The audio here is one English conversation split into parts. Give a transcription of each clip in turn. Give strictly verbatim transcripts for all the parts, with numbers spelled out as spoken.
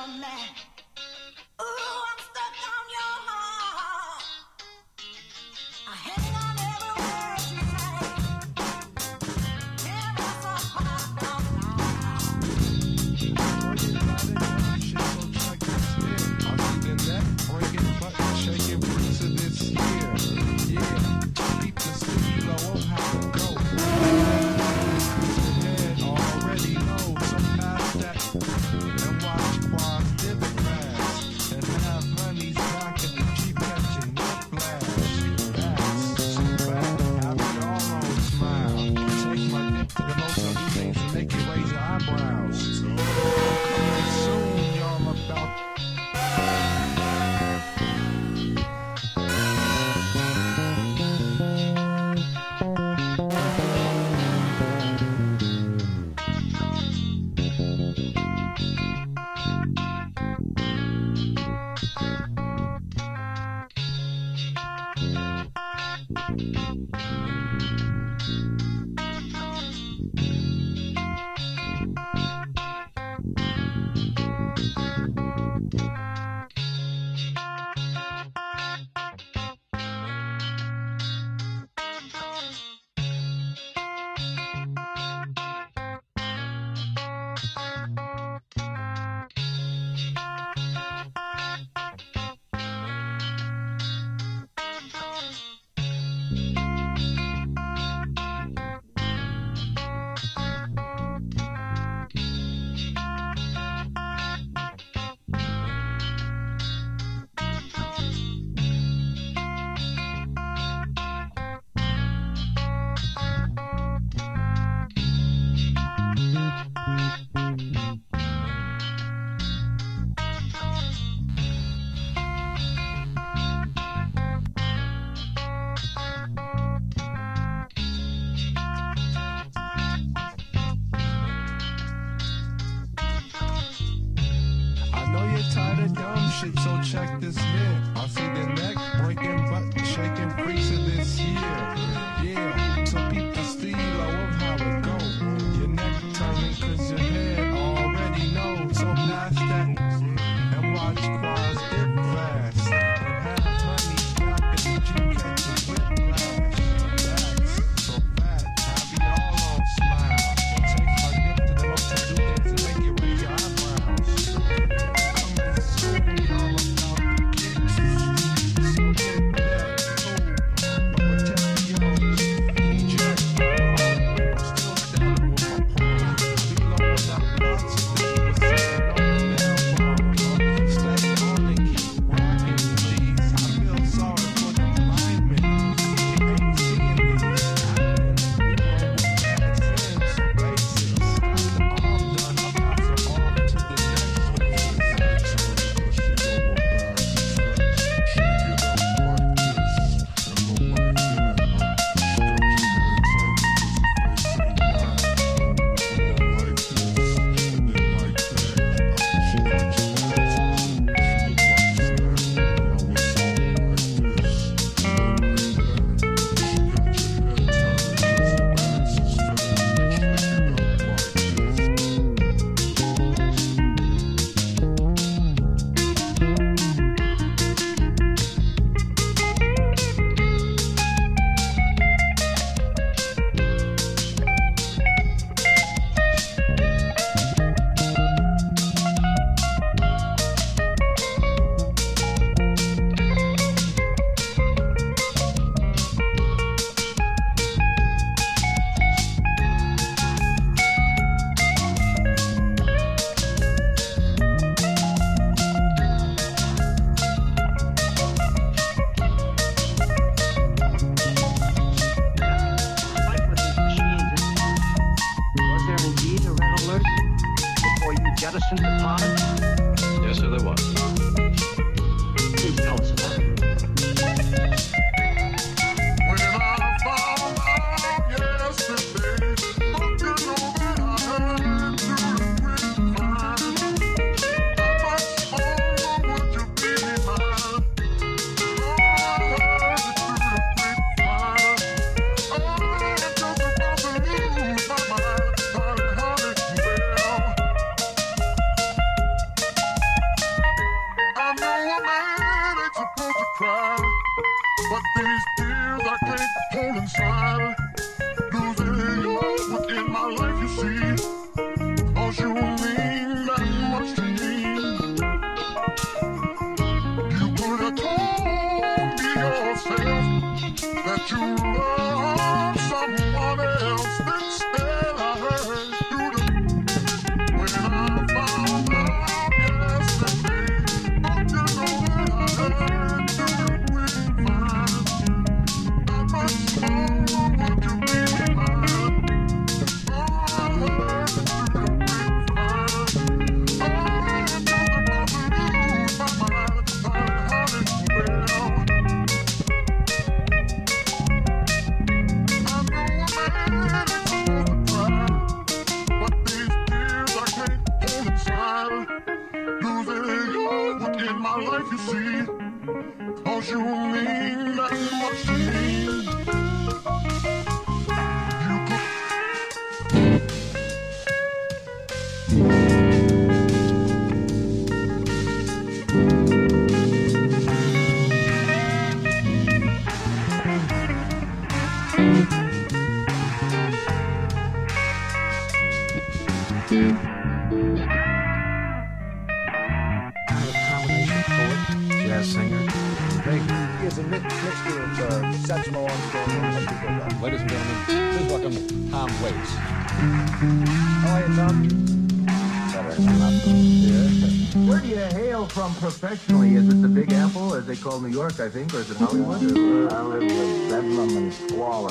shit, so check this here. I see the neck breaking, butt shaking freaks of this year. Yeah, so peep the stilo of how it go. Your neck turning cause your head already knows. So pass that and watch quads dip fast. And have money back and you catch a whiplash. That's so fat, have you all on smile. Take my gift to the most to do things and make it raise your eyebrows. Coming soon, all about the kids. So get that cool, but protect the yours. Eject, I'm still down with my palms. Be low enough not to think of sitting on the nail bomb. Stay on and keep walking, please. I feel sorry for the linemen. You ain't seeing me happening. We roll with bad friends, basics. Got the arm done, I'm not so off to the next one. Was there indeed a red alert before you jettisoned the pod? Yes, sir, there was. Please tell us about it. When I found out yesterday, but you know that I heard through the grapevine, how much more would you be mine? Oh, I heard it through the grapevine. Oh, I'm just about to lose my mind. Honey, honey, well. to love someone else instead. I heard you the when I found out yesterday. Don't you know that I heard you the grapevine? Not much more would you be mine. Oh, I heard you the grapevine. Oh, I thought about to lose my mind. Honey, honey, well. In my life, you see, 'cause you mean that much to me. You could Jazz singer, Vegas. He is a mi- mixture of uh, Satchmo Armstrong and some people like that. Ladies and gentlemen, please welcome Tom Waits. How are you, Tom? Better than nothing. Yeah. Where do you hail from professionally? Is it the Big Apple, as they call New York, I think, or is it Hollywood? I live with bedlam and squalor.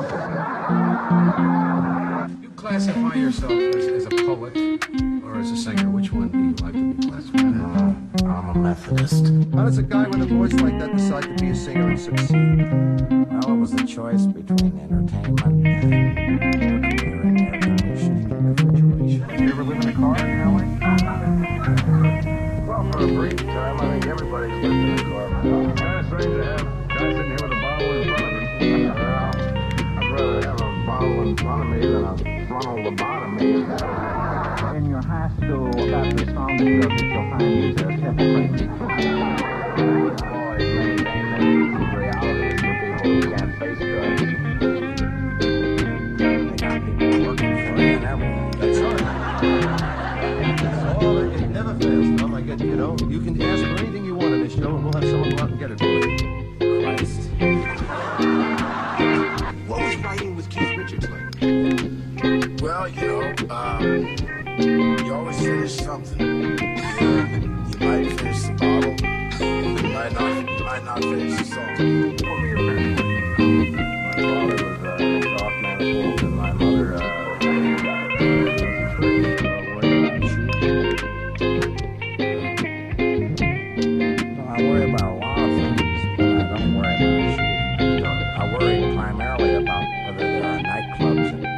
You classify yourself as, as a poet or as a singer. Which one do you like to be classified as? I'm a Methodist. How does a guy with a voice like that decide to be a singer and succeed? Well, it was a choice between entertainment and a career in air conditioning refrigeration. You ever live in a car in L A? Well, for a brief time, I think everybody's lived in a car. Kind of strange to have guys sitting here with a bottle in front of me. Well, I'd rather have a bottle in front of me than a funnel lobotomy. In your high school Baptist song subject, you'll find these as hypocrites. Always maintain that these realities for people who can't face drugs. They got people working for you and everything. That's right. Oh, it never fails, Tom. I get, you know, you can ask for anything you want in this show, and we'll have someone go out and get it for you. Christ. What was writing with Keith Richards like? Well, you know, um, you always finish something. You might finish the bottle. You might not, you might not finish the song. My father was uh, off manifold, and my mother uh, worried about sheep. No, I worry about a lot of things, but I don't worry about sheep. I worry primarily about whether there are nightclubs in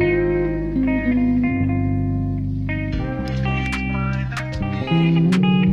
Thank you.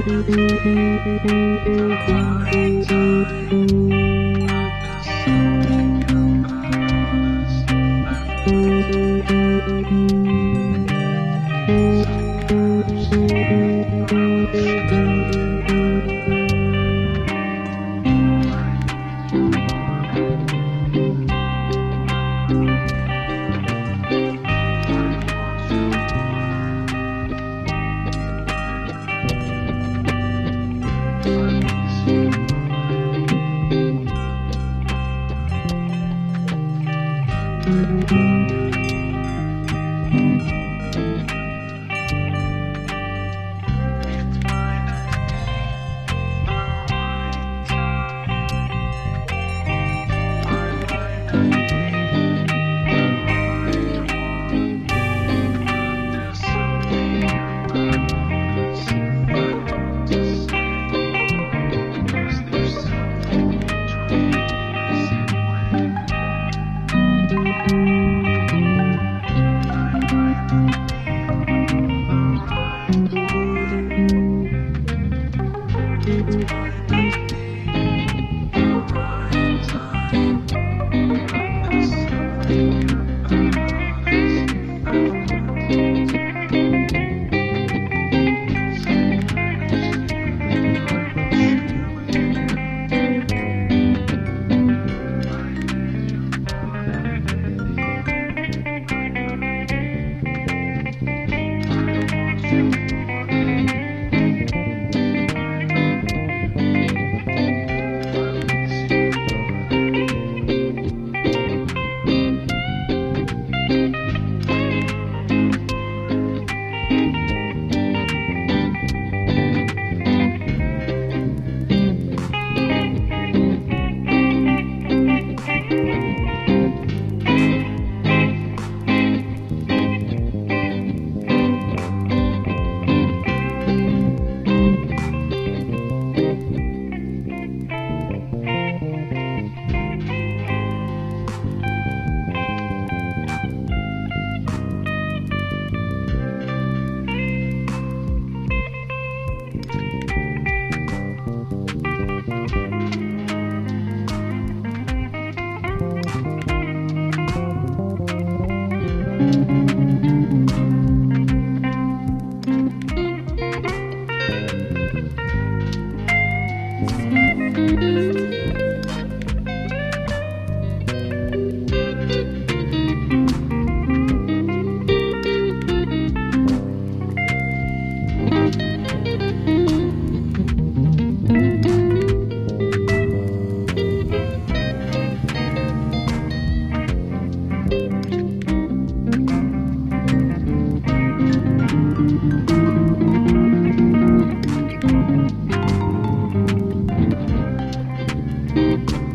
Thank you.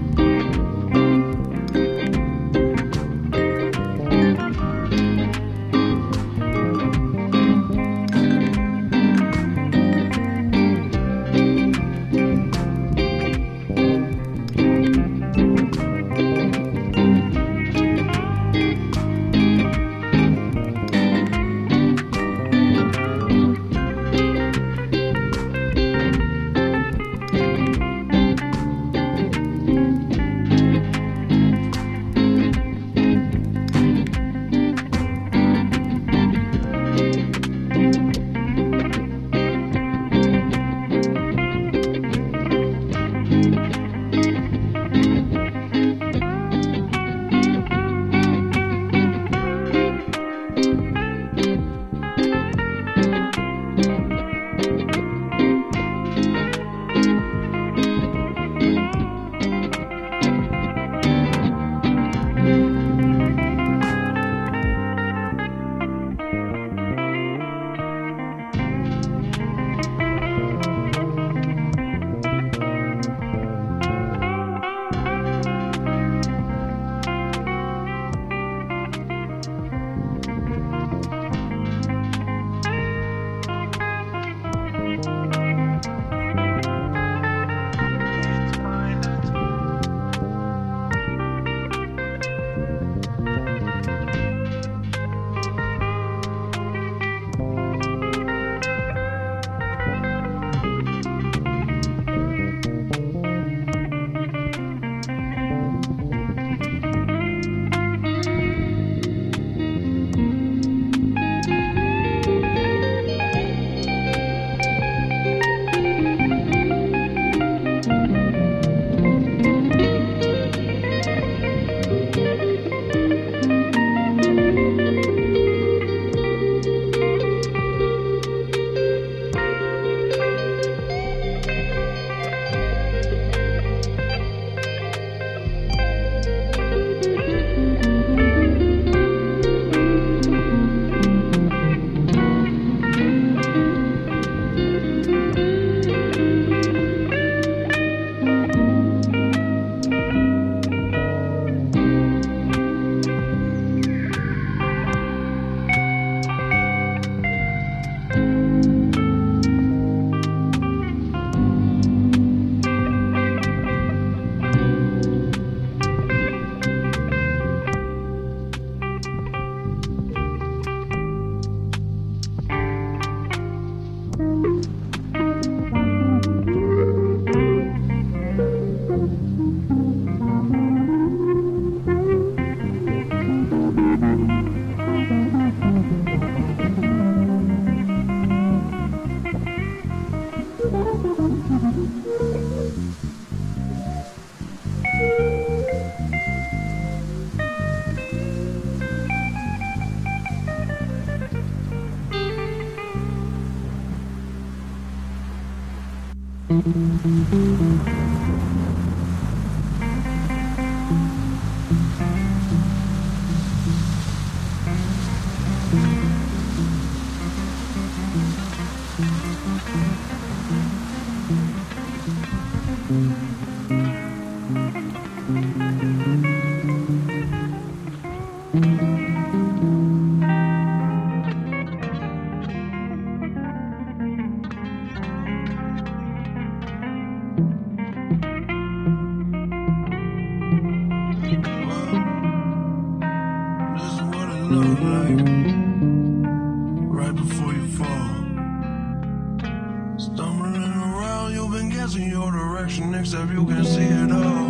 This is what it looks like right before you fall. Stumbling around, you've been guessing your direction, except you can see it all.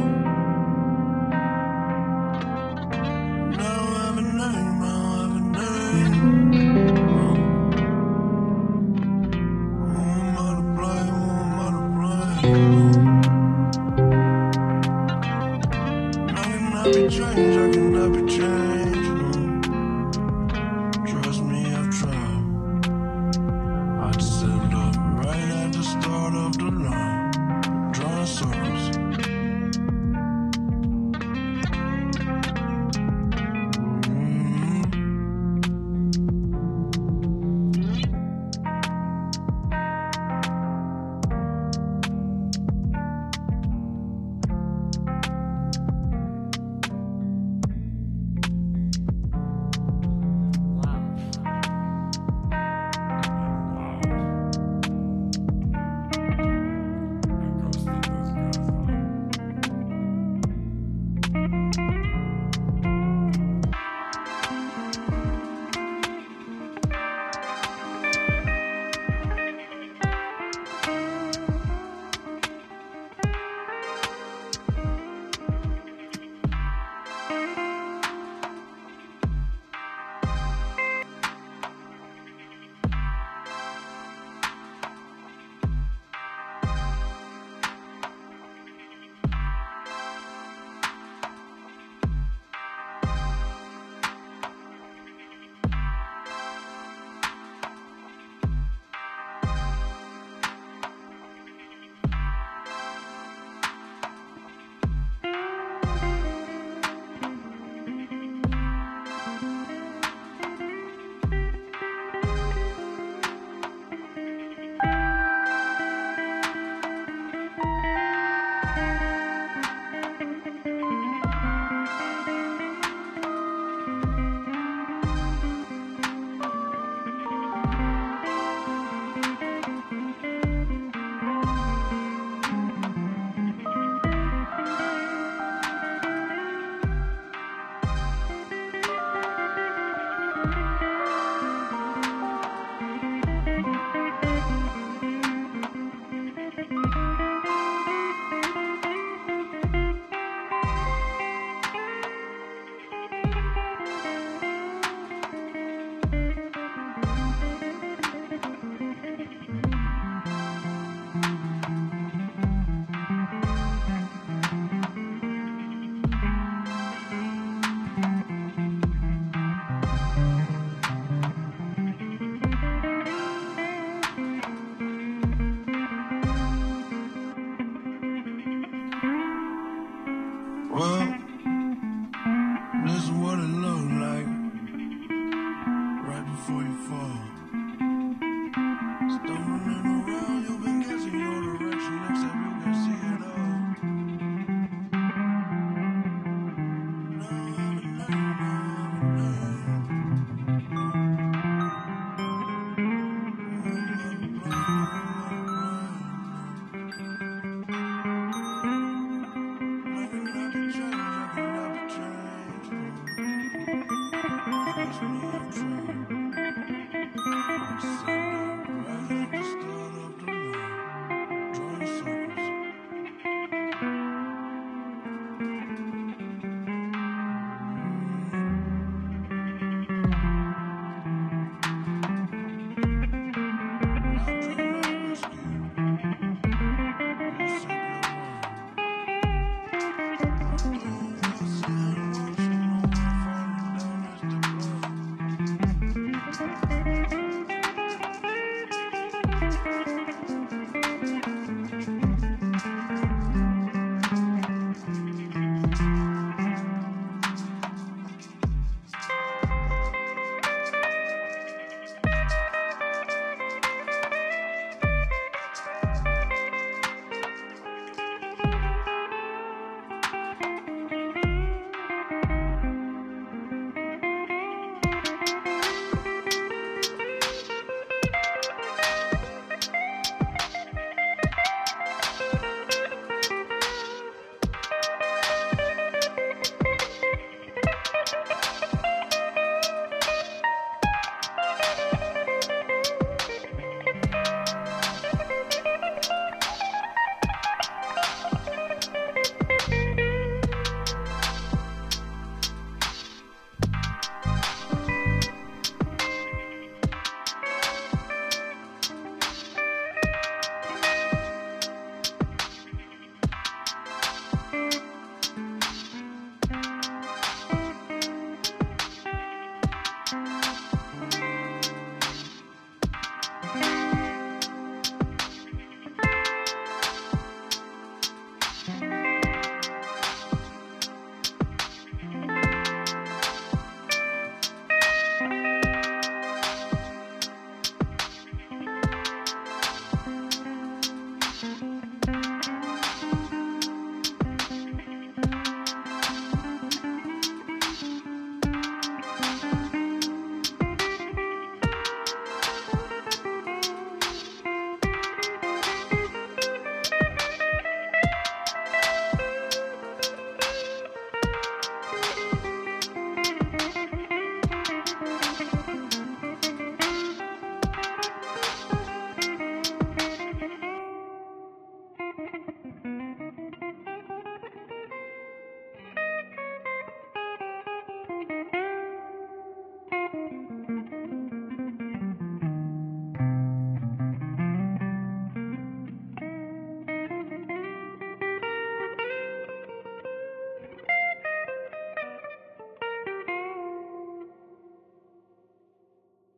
Now I have a name, now I have a name. Who am I to blame? Who am I to blame? I cannot be changed, I cannot be changed.